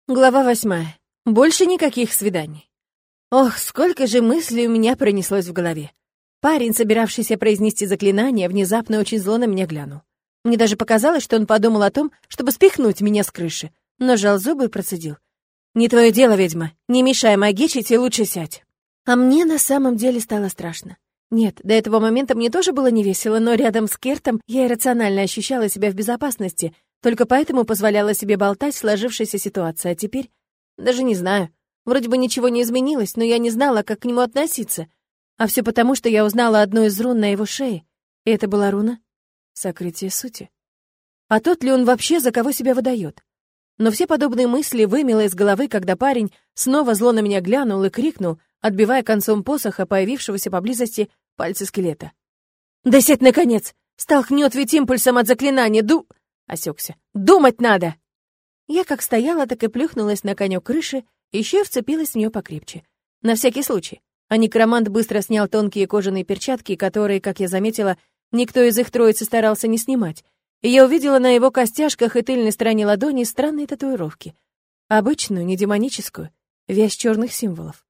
Глава 8. Больше никаких свиданий. Ох, сколько же мыслей у меня пронеслось в голове. Парень, собиравшийся произнести заклинание, внезапно очень зло на меня глянул. Мне даже показалось, что он подумал о том, чтобы спихнуть меня с крыши, но сжал зубы и процедил. «Не твое дело, ведьма, не мешай магичить и лучше сядь». А мне на самом деле стало страшно. Нет, до этого момента мне тоже было невесело, но рядом с Кертом я иррационально ощущала себя в безопасности, только поэтому позволяла себе болтать в сложившейся ситуации, а теперь даже не знаю. Вроде бы ничего не изменилось, но я не знала, как к нему относиться. А все потому, что я узнала одну из рун на его шее. И это была руна сокрытия сути. А тот ли он вообще, за кого себя выдает? Но все подобные мысли вымело из головы, когда парень снова зло на меня глянул и крикнул, отбивая концом посоха появившегося поблизости пальцы скелета. «Да сядь, наконец! Столкнет ведь импульсом от заклинания, Осекся. «Думать надо!» Я как стояла, так и плюхнулась на конек крыши, еще и вцепилась в нее покрепче. На всякий случай. А некромант быстро снял тонкие кожаные перчатки, которые, как я заметила, никто из их троицы старался не снимать. И я увидела на его костяшках и тыльной стороне ладони странные татуировки. Обычную, не демоническую, вязь черных символов.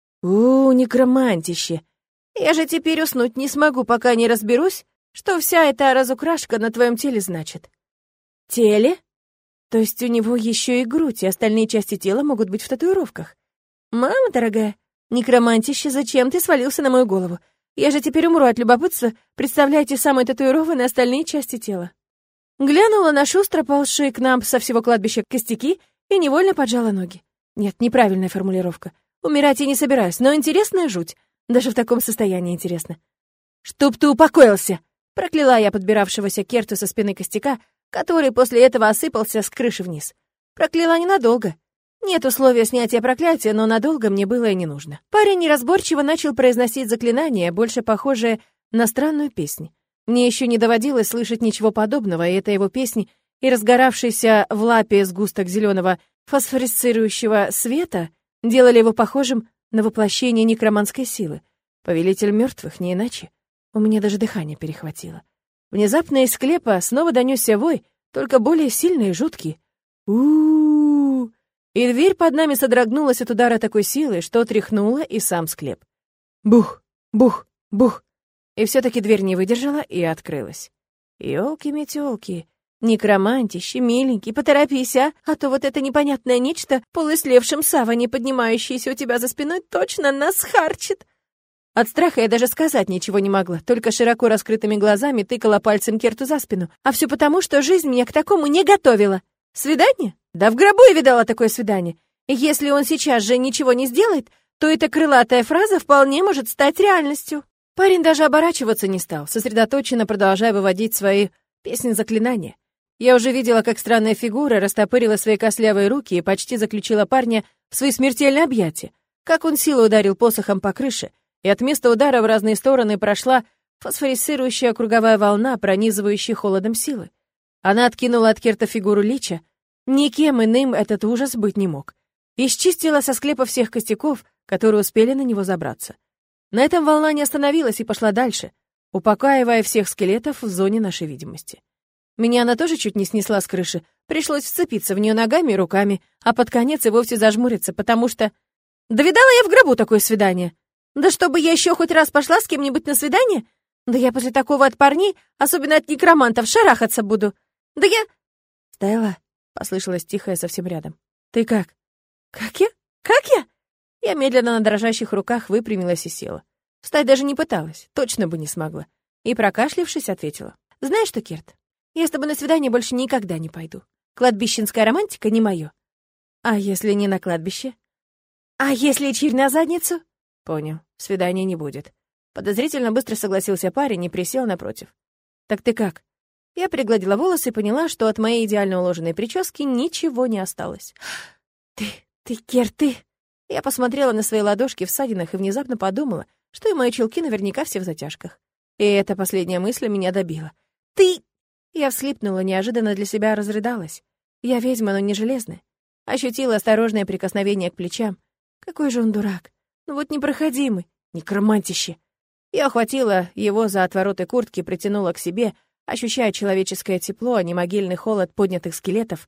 Некромантище! Я же теперь уснуть не смогу, пока не разберусь, что вся эта разукрашка на твоем теле значит. Теле? То есть у него еще и грудь, и остальные части тела могут быть в татуировках. Мама дорогая, некромантище, зачем ты свалился на мою голову? Я же теперь умру от любопытства, представляете самые татуированные остальные части тела. Глянула на шустро ползшие к нам со всего кладбища костяки и невольно поджала ноги. Нет, неправильная формулировка. Умирать я не собираюсь, но интересная жуть. Даже в таком состоянии интересно. «Чтоб ты упокоился!» — прокляла я подбиравшегося Керту со спины костяка, который после этого осыпался с крыши вниз. Прокляла ненадолго. Нет условия снятия проклятия, но надолго мне было и не нужно. Парень неразборчиво начал произносить заклинание, больше похожее на странную песнь. Мне еще не доводилось слышать ничего подобного, и это его песнь, и разгоравшийся в лапе сгусток зеленого фосфорисцирующего света делали его похожим на воплощение некроманской силы. Повелитель мертвых, не иначе. У меня даже дыхание перехватило. Внезапно из склепа снова донесся вой, только более сильный и жуткий. у И дверь под нами содрогнулась от удара такой силы, что тряхнула и сам склеп. Бух, бух, бух. И все-таки дверь не выдержала и открылась. Ёлки-метёлки, некромантище, миленький, поторопись, а то вот это непонятное нечто, полуислевшим саване, поднимающееся у тебя за спиной, точно нас харчит. От страха я даже сказать ничего не могла, только широко раскрытыми глазами тыкала пальцем Керту за спину. А все потому, что жизнь меня к такому не готовила. Свидание? Да в гробу я видала такое свидание. И если он сейчас же ничего не сделает, то эта крылатая фраза вполне может стать реальностью. Парень даже оборачиваться не стал, сосредоточенно продолжая выводить свои песни-заклинания. Я уже видела, как странная фигура растопырила свои костлявые руки и почти заключила парня в свои смертельные объятия, как он силой ударил посохом по крыше, и от места удара в разные стороны прошла фосфорисцирующая круговая волна, пронизывающая холодом силы. Она откинула от Керта фигуру лича. Никем иным этот ужас быть не мог. И счистила со склепа всех костяков, которые успели на него забраться. На этом волна не остановилась и пошла дальше, упокаивая всех скелетов в зоне нашей видимости. Меня она тоже чуть не снесла с крыши. Пришлось вцепиться в нее ногами и руками, а под конец и вовсе зажмуриться, потому что... Да видала я в гробу такое свидание. Да чтобы я еще хоть раз пошла с кем-нибудь на свидание? Да я после такого от парней, особенно от некромантов, шарахаться буду. Да я... «Стелла», — послышалось тихое совсем рядом. «Ты как?» «Как я? Как я?» Я медленно на дрожащих руках выпрямилась и села. Встать даже не пыталась, точно бы не смогла. И, прокашлявшись, ответила. «Знаешь что, Керт, я с тобой на свидание больше никогда не пойду. Кладбищенская романтика не мое. А если не на кладбище? А если чирь на задницу?» «Понял, свидания не будет». Подозрительно быстро согласился парень и присел напротив. «Так ты как?» Я пригладила волосы и поняла, что от моей идеально уложенной прически ничего не осталось. Ты, Керт, ты...» Я посмотрела на свои ладошки в ссадинах и внезапно подумала, что и мои чулки наверняка все в затяжках. И эта последняя мысль меня добила. «Ты...» Я всхлипнула, неожиданно для себя разрыдалась. Я ведьма, но не железная. Ощутила осторожное прикосновение к плечам. Какой же он дурак. Ну вот непроходимый, некромантище. Я охватила его за отвороты куртки, притянула к себе, ощущая человеческое тепло, а не могильный холод поднятых скелетов,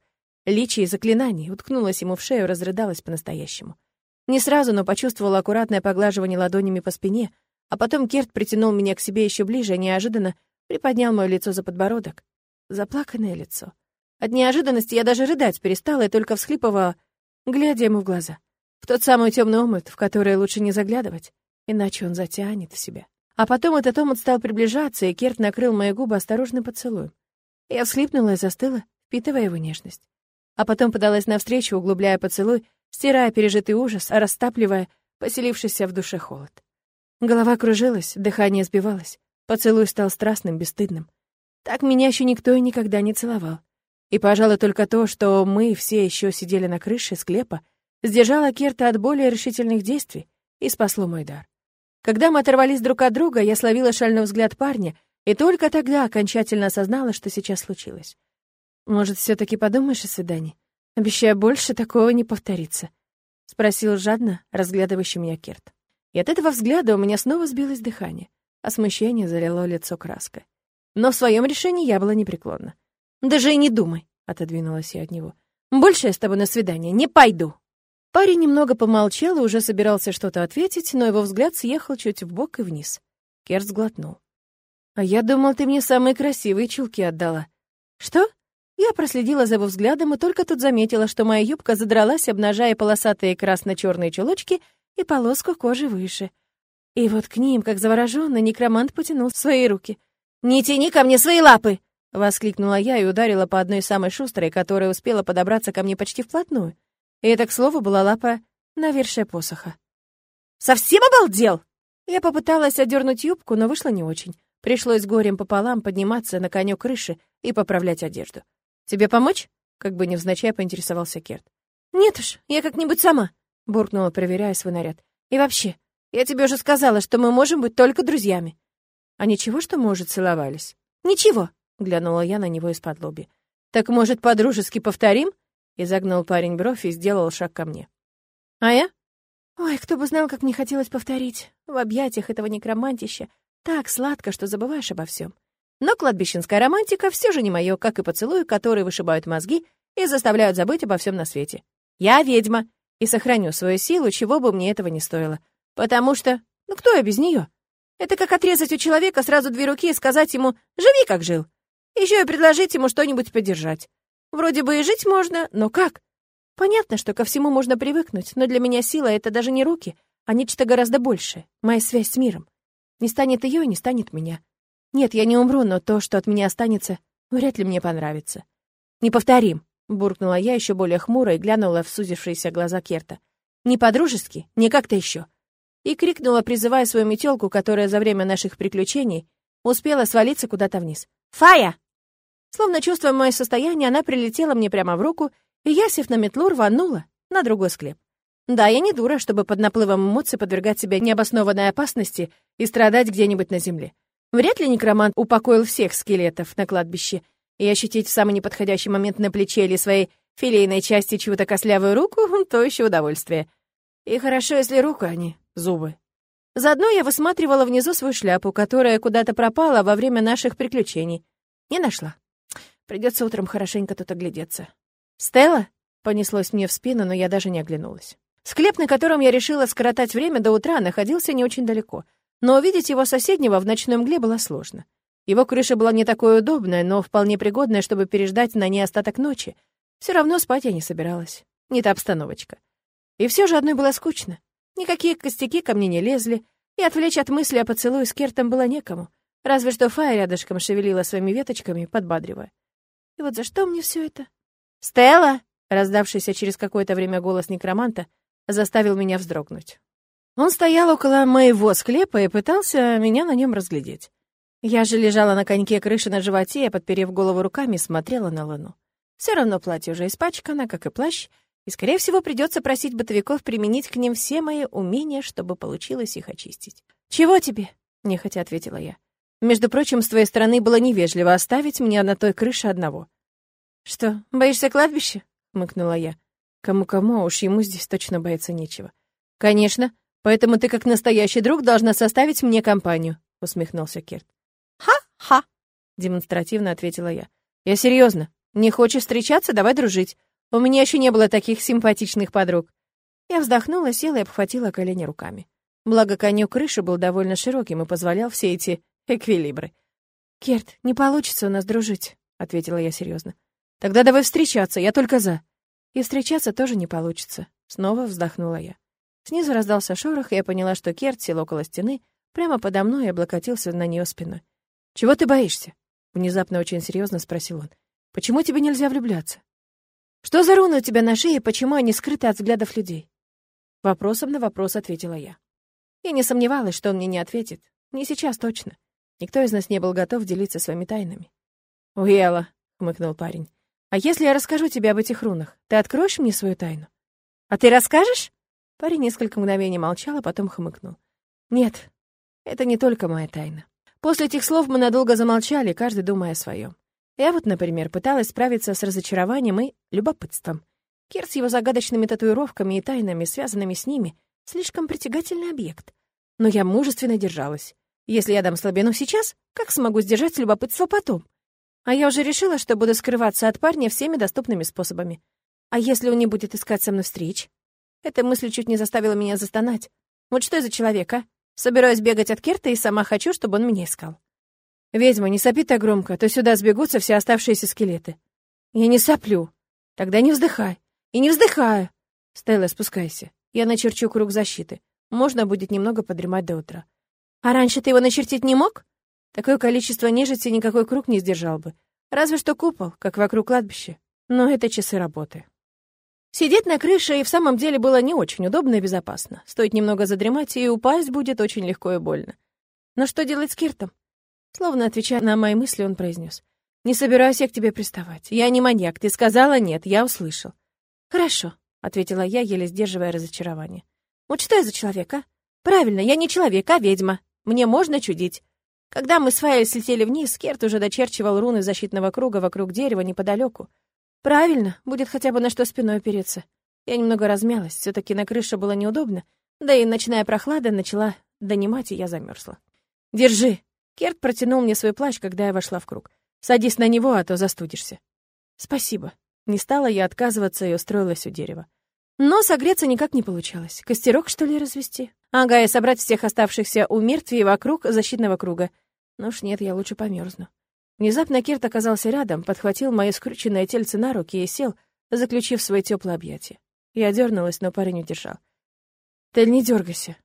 личий и заклинаний, уткнулась ему в шею, разрыдалась по-настоящему. Не сразу, но почувствовала аккуратное поглаживание ладонями по спине, а потом Керт притянул меня к себе еще ближе и неожиданно приподнял мое лицо за подбородок. Заплаканное лицо. От неожиданности я даже рыдать перестала и только всхлипывала, глядя ему в глаза. В тот самый темный омут, в который лучше не заглядывать, иначе он затянет в себя. А потом этот омут стал приближаться, и Керт накрыл мои губы осторожным поцелуем. Я всхлипнула и застыла, впитывая его нежность. А потом подалась навстречу, углубляя поцелуй, стирая пережитый ужас, а растапливая поселившийся в душе холод. Голова кружилась, дыхание сбивалось, поцелуй стал страстным, бесстыдным. Так меня еще никто и никогда не целовал. И, пожалуй, только то, что мы все еще сидели на крыше склепа, сдержало Керта от более решительных действий и спасло мой дар. Когда мы оторвались друг от друга, я словила шальной взгляд парня, и только тогда окончательно осознала, что сейчас случилось. «Может, все-таки подумаешь о свидании? Обещаю, больше такого не повторится», — спросил жадно разглядывающий меня Керт. И от этого взгляда у меня снова сбилось дыхание, а смущение залило лицо краской. Но в своем решении я была непреклонна. «Даже и не думай», — отодвинулась я от него. «Больше я с тобой на свидание не пойду». Парень немного помолчал и уже собирался что-то ответить, но его взгляд съехал чуть вбок и вниз. Керт сглотнул. «А я думал, ты мне самые красивые чулки отдала». «Что?» Я проследила за его взглядом и только тут заметила, что моя юбка задралась, обнажая полосатые красно-черные чулочки и полоску кожи выше. И вот к ним, как заворожённый, некромант потянул свои руки. «Не тяни ко мне свои лапы!» — воскликнула я и ударила по одной самой шустрой, которая успела подобраться ко мне почти вплотную. И это, к слову, была лапа навершия посоха. «Совсем обалдел?» Я попыталась отдернуть юбку, но вышло не очень. Пришлось горем пополам подниматься на конёк крыши и поправлять одежду. «Тебе помочь?» — как бы невзначай поинтересовался Керт. «Нет уж, я как-нибудь сама», — буркнула, проверяя свой наряд. «И вообще, я тебе уже сказала, что мы можем быть только друзьями». «А ничего, что мы уже целовались?» «Ничего», — глянула я на него из-под лоби. «Так, может, по-дружески повторим?» — изогнул парень бровь и сделал шаг ко мне. «А я?» Ой, кто бы знал, как мне хотелось повторить. В объятиях этого некромантища так сладко, что забываешь обо всем. Но кладбищенская романтика все же не мое, как и поцелуи, которые вышибают мозги и заставляют забыть обо всем на свете. Я ведьма и сохраню свою силу, чего бы мне этого не стоило. Потому что, кто я без нее? Это как отрезать у человека сразу 2 руки и сказать ему «живи, как жил». Еще и предложить ему что-нибудь поддержать. Вроде бы и жить можно, но как? Понятно, что ко всему можно привыкнуть, но для меня сила — это даже не руки, а нечто гораздо большее, моя связь с миром. Не станет ее, не станет меня. Нет, я не умру, но то, что от меня останется, вряд ли мне понравится. «Не повторим», — буркнула я еще более хмуро и глянула в сузившиеся глаза Керта. «Не по-дружески, не как-то еще». И крикнула, призывая свою метелку, которая за время наших приключений успела свалиться куда-то вниз. «Фая!» Словно чувствуя мое состояние, она прилетела мне прямо в руку, и я, сев на метлу, рванула на другой склеп. Да, я не дура, чтобы под наплывом эмоций подвергать себя необоснованной опасности и страдать где-нибудь на земле. Вряд ли некромант упокоил всех скелетов на кладбище, и ощутить в самый неподходящий момент на плече или своей филейной части чью-то костлявую руку — то еще удовольствие. И хорошо, если рука, а не зубы. Заодно я высматривала внизу свою шляпу, которая куда-то пропала во время наших приключений. Не нашла. Придется утром хорошенько тут оглядеться. «Стелла?» — понеслось мне в спину, но я даже не оглянулась. Склеп, на котором я решила скоротать время до утра, находился не очень далеко, но увидеть его соседнего в ночной мгле было сложно. Его крыша была не такой удобная, но вполне пригодная, чтобы переждать на ней остаток ночи. Все равно спать я не собиралась. Не та обстановочка. И все же одной было скучно. Никакие костяки ко мне не лезли, и отвлечь от мысли о поцелуе с Кертом было некому. Разве что Фая рядышком шевелила своими веточками, подбадривая. И вот за что мне все это? «Стелла!» — раздавшийся через какое-то время голос некроманта заставил меня вздрогнуть. Он стоял около моего склепа и пытался меня на нем разглядеть. Я же лежала на коньке крыши на животе, подперев голову руками, смотрела на луну. Все равно платье уже испачкано, как и плащ, и, скорее всего, придется просить бытовиков применить к ним все мои умения, чтобы получилось их очистить. «Чего тебе?» — нехотя ответила я. «Между прочим, с твоей стороны было невежливо оставить меня на той крыше одного». «Что, боишься кладбища?» — хмыкнула я. Кому-кому, а уж ему здесь точно бояться нечего. «Конечно, поэтому ты, как настоящий друг, должна составить мне компанию», — усмехнулся Керт. «Ха-ха», — демонстративно ответила я. «Я серьезно. Не хочешь встречаться? Давай дружить. У меня еще не было таких симпатичных подруг. Я вздохнула, села и обхватила колени руками. Благо, конек крыши был довольно широким и позволял все эти эквилибры. «Керт, не получится у нас дружить», — ответила я серьезно. «Тогда давай встречаться, я только за». «И встречаться тоже не получится», — снова вздохнула я. Снизу раздался шорох, и я поняла, что Керт сел около стены, прямо подо мной и облокотился на нее спиной. «Чего ты боишься?» — внезапно очень серьезно спросил он. «Почему тебе нельзя влюбляться? Что за руны у тебя на шее и почему они скрыты от взглядов людей?» Вопросом на вопрос ответила я. Я не сомневалась, что он мне не ответит. Не сейчас точно. Никто из нас не был готов делиться своими тайнами. «Уела», — хмыкнул парень, «а если я расскажу тебе об этих рунах, ты откроешь мне свою тайну?» «А ты расскажешь?» Парень несколько мгновений молчал, а потом хмыкнул. «Нет, это не только моя тайна». После этих слов мы надолго замолчали, каждый думая о своем. Я вот, например, пыталась справиться с разочарованием и любопытством. Керт с его загадочными татуировками и тайнами, связанными с ними, слишком притягательный объект. Но я мужественно держалась. Если я дам слабину сейчас, как смогу сдержать любопытство потом? А я уже решила, что буду скрываться от парня всеми доступными способами. А если он не будет искать со мной встреч? Эта мысль чуть не заставила меня застонать. Вот что я за человек, а? Собираюсь бегать от Керта и сама хочу, чтобы он меня искал. «Ведьма, не сопи так громко, то сюда сбегутся все оставшиеся скелеты». «Я не соплю». «Тогда не вздыхай». «И не вздыхаю». «Стелла, спускайся. Я начерчу круг защиты. Можно будет немного подремать до утра». «А раньше ты его начертить не мог?» «Такое количество нежити никакой круг не сдержал бы. Разве что купол, как вокруг кладбища. Но это часы работы». Сидеть на крыше и в самом деле было не очень удобно и безопасно. Стоит немного задремать, и упасть будет очень легко и больно. Но что делать с Киртом? Словно отвечая на мои мысли, он произнес: «Не собираюсь я к тебе приставать. Я не маньяк. Ты сказала нет, я услышал». «Хорошо», — ответила я, еле сдерживая разочарование. «Вот что я за человек, а? Правильно, я не человек, а ведьма. Мне можно чудить». Когда мы с Фаэль слетели вниз, Керт уже дочерчивал руны защитного круга вокруг дерева неподалеку. «Правильно, будет хотя бы на что спиной опереться». Я немного размялась, все-таки на крыше было неудобно, да и ночная прохлада начала донимать, и я замерзла. «Держи». Керт протянул мне свой плащ, когда я вошла в круг. «Садись на него, а то застудишься». «Спасибо». Не стала я отказываться и устроилась у дерева. Но согреться никак не получалось. Костерок, что ли, развести? Ага, и собрать всех оставшихся у мертвей вокруг защитного круга. Ну уж нет, я лучше померзну. Внезапно Керт оказался рядом, подхватил мое скрюченное тельце на руки и сел, заключив свои теплые объятия. Я дернулась, но парень удержал. «Тель, не дергайся.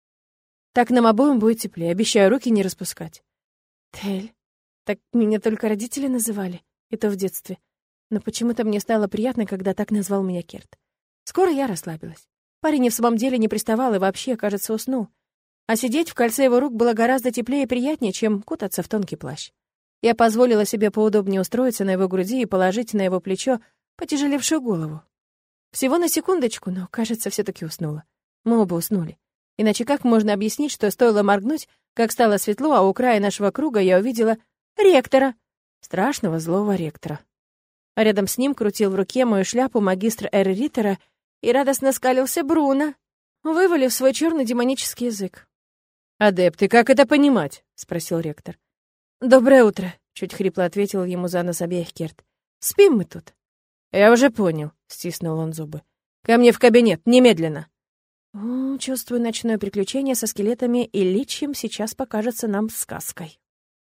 Так нам обоим будет теплее, обещаю руки не распускать». «Тель? Так меня только родители называли, и то в детстве. Но почему-то мне стало приятно, когда так назвал меня Керт. Скоро я расслабилась. Парень и в самом деле не приставал и вообще, кажется, уснул. А сидеть в кольце его рук было гораздо теплее и приятнее, чем кутаться в тонкий плащ. Я позволила себе поудобнее устроиться на его груди и положить на его плечо потяжелевшую голову. Всего на секундочку, но, кажется, все-таки уснула. Мы оба уснули. Иначе как можно объяснить, что стоило моргнуть, как стало светло, а у края нашего круга я увидела ректора. Страшного злого ректора. А рядом с ним крутил в руке мою шляпу магистр Эрритера и радостно скалился Бруно, вывалив свой черный демонический язык. «Адепты, как это понимать?» — спросил ректор. «Доброе утро», — чуть хрипло ответил ему за нас обеих Керт. «Спим мы тут». «Я уже понял», — стиснул он зубы. «Ко мне в кабинет, немедленно». Чувствую, ночное приключение со скелетами и личьем сейчас покажется нам сказкой.